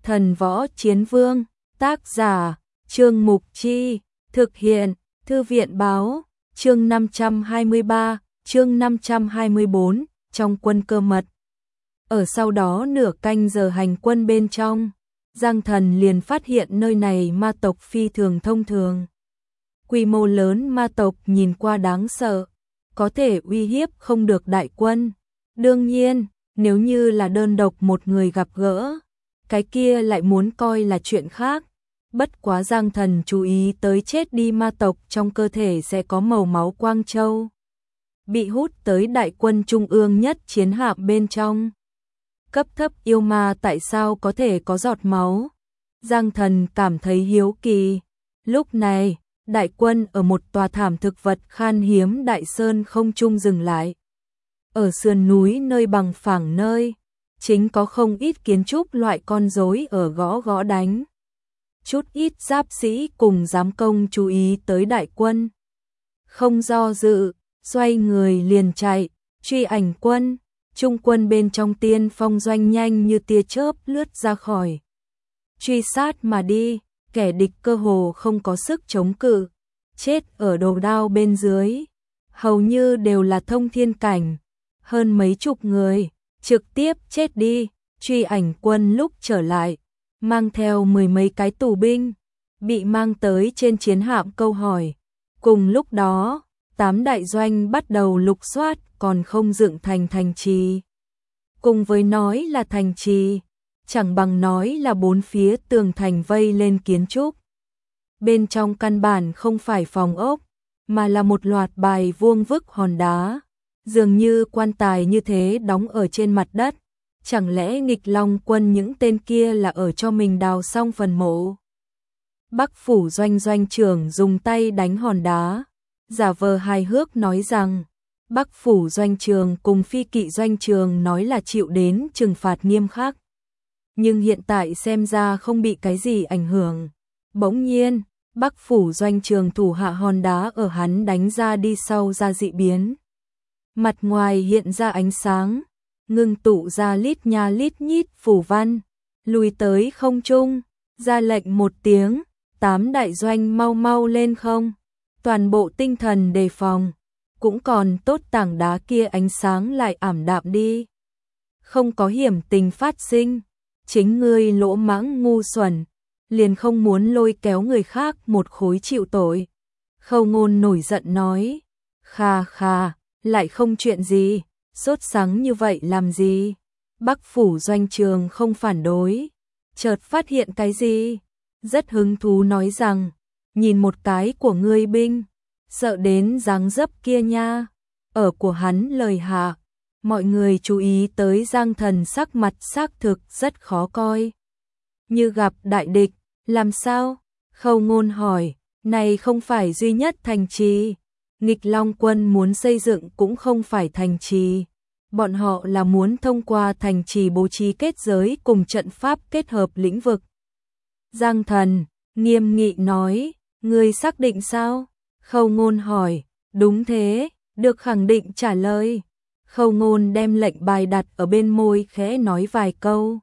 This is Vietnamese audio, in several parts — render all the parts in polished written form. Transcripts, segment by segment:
Thần võ chiến vương, tác giả, Trương Mục Chi, thực hiện, Thư viện báo, chương 523, chương 524, trong quân cơ mật. Ở sau đó nửa canh giờ hành quân bên trong, Giang Thần liền phát hiện nơi này ma tộc phi thường thông thường. Quy mô lớn ma tộc nhìn qua đáng sợ, có thể uy hiếp không được đại quân. Đương nhiên, nếu như là đơn độc một người gặp gỡ, cái kia lại muốn coi là chuyện khác. Bất quá Giang Thần chú ý tới chết đi ma tộc trong cơ thể sẽ có màu máu quang châu, bị hút tới đại quân trung ương nhất chiến hạm bên trong. Cấp thấp yêu ma tại sao có thể có giọt máu? Giang Thần cảm thấy hiếu kỳ. Lúc này, đại quân ở một tòa thảm thực vật khan hiếm đại sơn không trung dừng lại. Ở sườn núi nơi bằng phẳng nơi, chính có không ít kiến trúc loại con rối ở gõ gõ đánh. Chút ít giáp sĩ cùng giám công chú ý tới đại quân. Không do dự, xoay người liền chạy, truy ảnh quân. Trung quân bên trong tiên phong doanh nhanh như tia chớp lướt ra khỏi. Truy sát mà đi, kẻ địch cơ hồ không có sức chống cự. Chết ở đầu đao bên dưới, hầu như đều là thông thiên cảnh. Hơn mấy chục người, trực tiếp chết đi. Truy ảnh quân lúc trở lại, mang theo mười mấy cái tù binh, bị mang tới trên chiến hạm câu hỏi. Cùng lúc đó, 8 đại doanh bắt đầu lục soát còn không dựng thành thành trì. Cùng với nói là thành trì, chẳng bằng nói là bốn phía tường thành vây lên kiến trúc. Bên trong căn bản không phải phòng ốc, mà là một loạt bài vuông vức hòn đá, dường như quan tài như thế đóng ở trên mặt đất. Chẳng lẽ nghịch long quân những tên kia là ở cho mình đào xong phần mộ? Bắc phủ doanh doanh trưởng dùng tay đánh hòn đá, giả vờ hài hước nói rằng Bắc phủ doanh trường cùng phi kỵ doanh trường nói là chịu đến trừng phạt nghiêm khắc. Nhưng hiện tại xem ra không bị cái gì ảnh hưởng. Bỗng nhiên, Bắc phủ doanh trường thủ hạ hòn đá ở hắn đánh ra đi sau ra dị biến. Mặt ngoài hiện ra ánh sáng, ngưng tụ ra lít nha lít nhít phủ văn, lùi tới không trung, ra lệnh một tiếng, 8 đại doanh mau mau lên không. Toàn bộ tinh thần đề phòng, cũng còn tốt tảng đá kia ánh sáng lại ảm đạm đi. Không có hiểm tình phát sinh, chính ngươi lỗ mãng ngu xuẩn, liền không muốn lôi kéo người khác một khối chịu tội. Khâu Ngôn nổi giận nói, khà khà, lại không chuyện gì, sốt sắng như vậy làm gì? Bắc phủ doanh trường không phản đối, chợt phát hiện cái gì? Rất hứng thú nói rằng, nhìn một cái của ngươi binh, sợ đến dáng dấp kia nha. Ở của hắn lời hạ, mọi người chú ý tới Giang Thần sắc mặt xác thực rất khó coi. Như gặp đại địch, làm sao? Khâu Ngôn hỏi, này không phải duy nhất thành trì. Nghịch Long quân muốn xây dựng cũng không phải thành trì. Bọn họ là muốn thông qua thành trì bố trí kết giới cùng trận pháp kết hợp lĩnh vực. Giang Thần nghiêm nghị nói, ngươi xác định sao? Khâu Ngôn hỏi, đúng thế, được khẳng định trả lời. Khâu Ngôn đem lệnh bài đặt ở bên môi khẽ nói vài câu.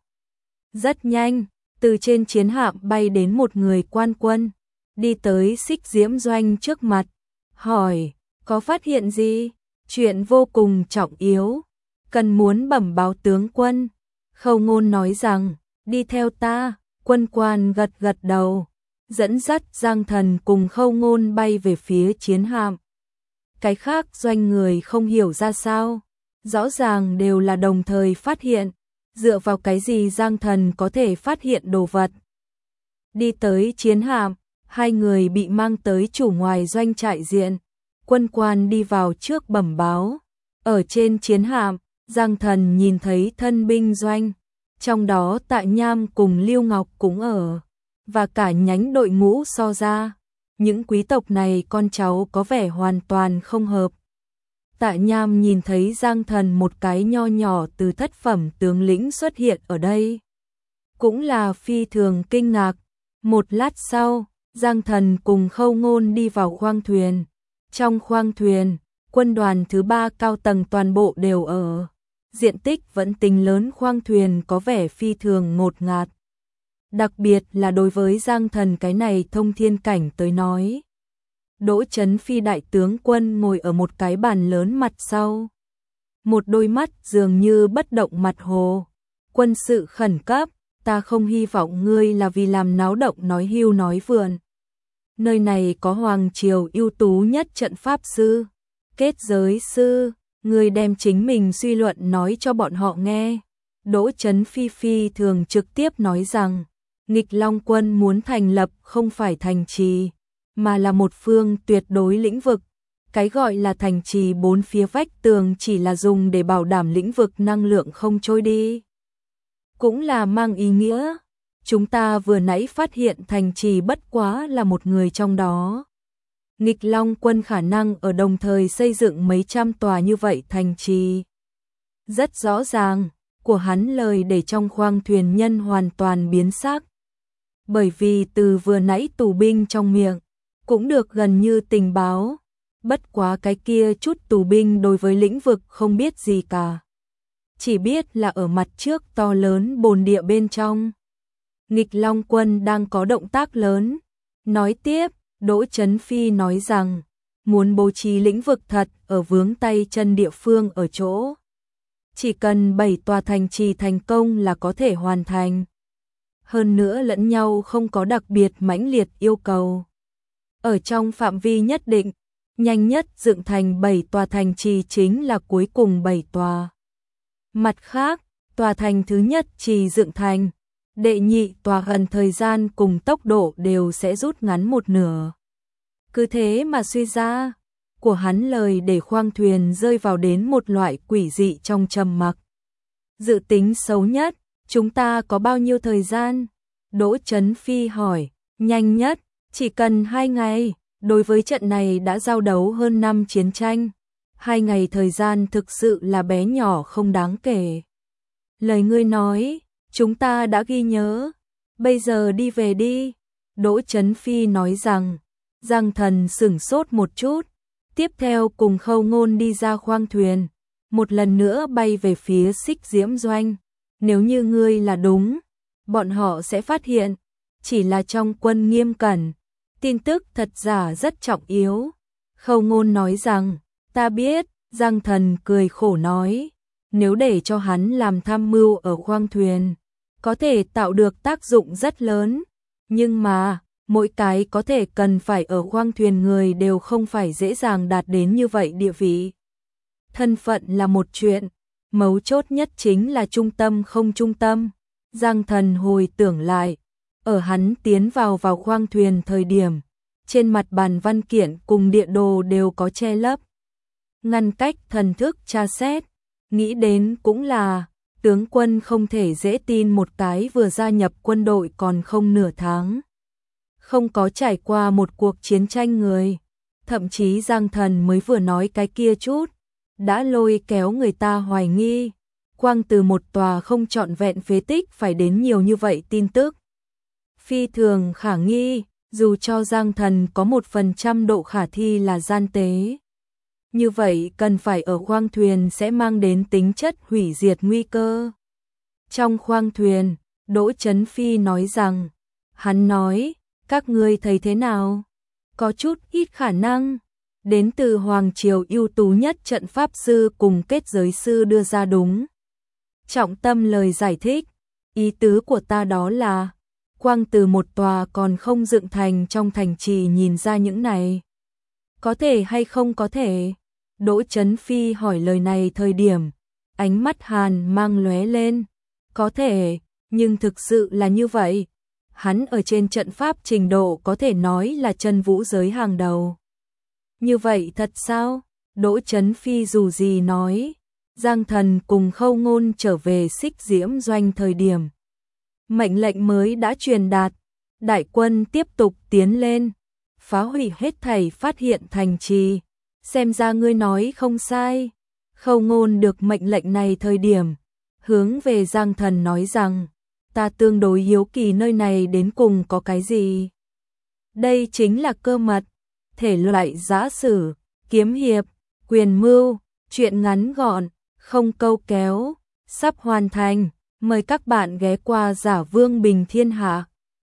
Rất nhanh, từ trên chiến hạm bay đến một người quan quân, đi tới Xích Diễm doanh trước mặt, hỏi, có phát hiện gì? Chuyện vô cùng trọng yếu, cần muốn bẩm báo tướng quân. Khâu Ngôn nói rằng, đi theo ta. Quân quan gật gật đầu, dẫn dắt Giang Thần cùng Khâu Ngôn bay về phía chiến hạm. Cái khác doanh người không hiểu ra sao, rõ ràng đều là đồng thời phát hiện, dựa vào cái gì Giang Thần có thể phát hiện đồ vật. Đi tới chiến hạm, hai người bị mang tới chủ ngoài doanh trại diện. Quân quan đi vào trước bẩm báo. Ở trên chiến hạm, Giang Thần nhìn thấy thân binh doanh, trong đó Tạ Nham cùng Lưu Ngọc cũng ở, và cả nhánh đội ngũ so ra. Những quý tộc này con cháu có vẻ hoàn toàn không hợp. Tạ Nham nhìn thấy Giang Thần một cái nho nhỏ từ thất phẩm tướng lĩnh xuất hiện ở đây, cũng là phi thường kinh ngạc. Một lát sau, Giang Thần cùng Khâu Ngôn đi vào khoang thuyền. Trong khoang thuyền, quân đoàn thứ 3 cao tầng toàn bộ đều ở. Diện tích vẫn tính lớn, khoang thuyền có vẻ phi thường ngột ngạt. đặc biệt là đối với Giang Thần cái này thông thiên cảnh tới nói. Đỗ Chấn Phi đại tướng quân ngồi ở một cái bàn lớn mặt sau. Một đôi mắt dường như bất động mặt hồ. Quân sự khẩn cấp, ta không hy vọng ngươi là vì làm náo động nói hưu nói vượn. Nơi này có hoàng triều ưu tú nhất trận pháp sư, kết giới sư, ngươi đem chính mình suy luận nói cho bọn họ nghe. Đỗ Chấn Phi phi thường trực tiếp nói rằng, Nghịch Long quân muốn thành lập không phải thành trì, mà là một phương tuyệt đối lĩnh vực. Cái gọi là thành trì bốn phía vách tường chỉ là dùng để bảo đảm lĩnh vực năng lượng không trôi đi. Cũng là mang ý nghĩa, chúng ta vừa nãy phát hiện thành trì bất quá là một người trong đó. Nghịch Long quân khả năng ở đồng thời xây dựng mấy trăm tòa như vậy thành trì. Rất rõ ràng, của hắn lời để trong khoang thuyền nhân hoàn toàn biến sắc. Bởi vì từ vừa nãy tù binh trong miệng, cũng được gần như tình báo. Bất quá cái kia chút tù binh đối với lĩnh vực không biết gì cả. Chỉ biết là ở mặt trước to lớn bồn địa bên trong. Nghịch Long quân đang có động tác lớn. Nói tiếp, Đỗ Chấn Phi nói rằng, muốn bố trí lĩnh vực thật ở vướng tay chân địa phương ở chỗ. Chỉ cần 7 tòa thành trì thành công là có thể hoàn thành. Hơn nữa lẫn nhau không có đặc biệt mãnh liệt yêu cầu. Ở trong phạm vi nhất định, nhanh nhất dựng thành 7 tòa thành trì chính là cuối cùng 7 tòa. Mặt khác, tòa thành thứ nhất trì dựng thành, đệ nhị tòa gần thời gian cùng tốc độ đều sẽ rút ngắn một nửa. Cứ thế mà suy ra, của hắn lời để khoang thuyền rơi vào đến một loại quỷ dị trong trầm mặc. Dự tính xấu nhất, chúng ta có bao nhiêu thời gian? Đỗ Chấn Phi hỏi, nhanh nhất, chỉ cần 2 ngày. Đối với trận này đã giao đấu hơn 5 chiến tranh, 2 ngày thời gian thực sự là bé nhỏ không đáng kể. Lời ngươi nói, chúng ta đã ghi nhớ, bây giờ đi về đi. Đỗ Chấn Phi nói rằng, Giang Thần sửng sốt một chút, tiếp theo cùng Khâu Ngôn đi ra khoang thuyền, một lần nữa bay về phía Xích Diễm Doanh. Nếu như ngươi là đúng, bọn họ sẽ phát hiện, chỉ là trong quân nghiêm cẩn. Tin tức thật giả rất trọng yếu. Khâu Ngôn nói rằng, ta biết, Giang Thần cười khổ nói, nếu để cho hắn làm tham mưu ở khoang thuyền, có thể tạo được tác dụng rất lớn, nhưng mà, mỗi cái có thể cần phải ở khoang thuyền người đều không phải dễ dàng đạt đến như vậy địa vị. Thân phận là một chuyện, mấu chốt nhất chính là trung tâm không trung tâm. Giang Thần hồi tưởng lại, ở hắn tiến vào khoang thuyền thời điểm, trên mặt bàn văn kiện cùng địa đồ đều có che lấp. Ngăn cách thần thức tra xét, nghĩ đến cũng là, tướng quân không thể dễ tin một cái vừa gia nhập quân đội còn không nửa tháng. Không có trải qua một cuộc chiến tranh người, thậm chí Giang Thần mới vừa nói cái kia chút, đã lôi kéo người ta hoài nghi, quang từ một tòa không trọn vẹn phế tích phải đến nhiều như vậy tin tức. Phi thường khả nghi, dù cho Giang Thần có 1% độ khả thi là gian tế. Như vậy cần phải ở khoang thuyền sẽ mang đến tính chất hủy diệt nguy cơ. Trong khoang thuyền, Đỗ Chấn Phi nói rằng, hắn nói, các ngươi thấy thế nào? Có chút ít khả năng, đến từ Hoàng Triều ưu tú nhất trận pháp sư cùng kết giới sư đưa ra đúng. Trọng tâm lời giải thích, ý tứ của ta đó là, quang từ một tòa còn không dựng thành trong thành trì nhìn ra những này. Có thể hay không có thể? Đỗ Chấn Phi hỏi lời này thời điểm, ánh mắt hàn mang lóe lên. Có thể, nhưng thực sự là như vậy. Hắn ở trên trận pháp trình độ có thể nói là chân vũ giới hàng đầu. Như vậy thật sao? Đỗ Chấn Phi dù gì nói, Giang Thần cùng Khâu Ngôn trở về Xích Diễm Doanh thời điểm. Mệnh lệnh mới đã truyền đạt, đại quân tiếp tục tiến lên, phá hủy hết thảy phát hiện thành trì. Xem ra ngươi nói không sai. Khâu Ngôn được mệnh lệnh này thời điểm, hướng về Giang Thần nói rằng, ta tương đối hiếu kỳ nơi này đến cùng có cái gì. Đây chính là cơ mật, thể loại giã sử, kiếm hiệp, quyền mưu, chuyện ngắn gọn, không câu kéo, sắp hoàn thành. Mời các bạn ghé qua Giả Vương Bình Thiên Hạ.